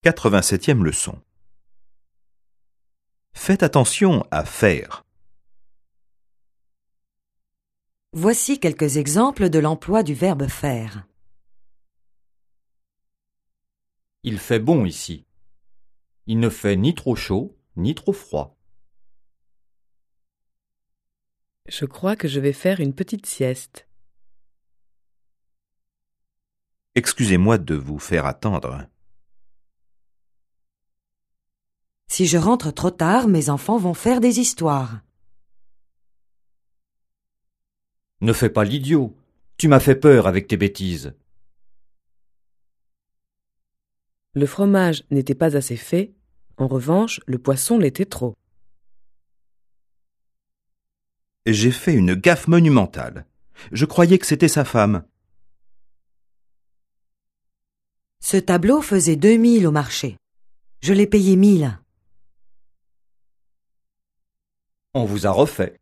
87e leçon. Faites attention à faire. Voici quelques exemples de l'emploi du verbe faire. Il fait bon ici. Il ne fait ni trop chaud, ni trop froid. Je crois que je vais faire une petite sieste. Excusez-moi de vous faire attendre. Si je rentre trop tard, mes enfants vont faire des histoires. Ne fais pas l'idiot. Tu m'as fait peur avec tes bêtises. Le fromage n'était pas assez fait. En revanche, le poisson l'était trop. J'ai fait une gaffe monumentale. Je croyais que c'était sa femme. Ce tableau faisait 2000 au marché. Je l'ai payé 1000. On vous a refait.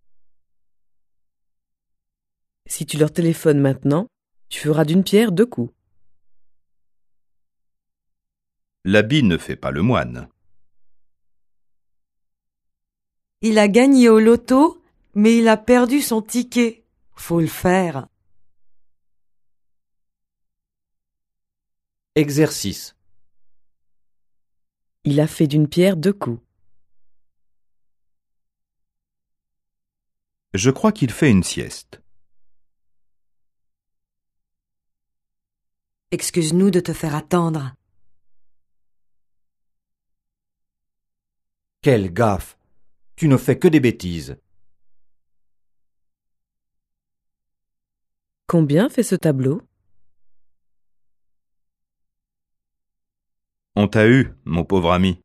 Si tu leur téléphones maintenant, tu feras d'une pierre deux coups. L'habit ne fait pas le moine. Il a gagné au loto, mais il a perdu son ticket. Faut le faire. Exercice. Il a fait d'une pierre deux coups. Je crois qu'il fait une sieste. Excuse-nous de te faire attendre. Quelle gaffe. Tu ne fais que des bêtises. Combien fait ce tableau? On t'a eu, mon pauvre ami.